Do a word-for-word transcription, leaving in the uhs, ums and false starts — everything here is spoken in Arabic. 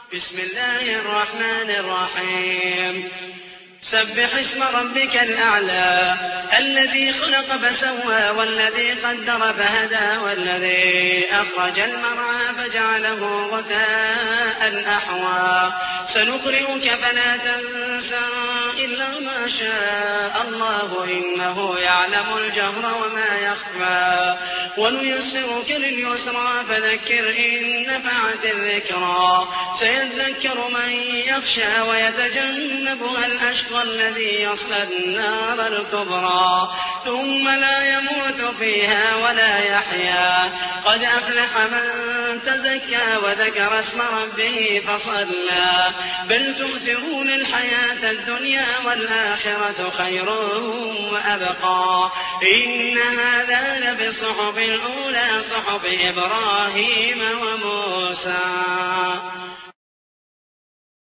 بسم الله الرحمن الرحيم سبح اسم ربك الأعلى الذي خلق فسوى والذي قدر فهدى والذي أخرج المرعى فجعله غثاء أحوى سنقرئك فلا تنسى إلا ما شاء الله إنه يعلم الجهر وما يخفى ونيسرك لليسرى فذكر إن نفعت الذكرى سيذكر من يخشى ويتجنبها الأشقى الذي يصلى النار الكبرى ثم لا يموت فيها ولا يحيا قد أفلح من تزكى وذكر اسم ربه فصلى بل تؤثرون الحياة الدنيا والآخرة خير وأبقى إن هذا لبالصحف الأولى صحف إبراهيم وموسى.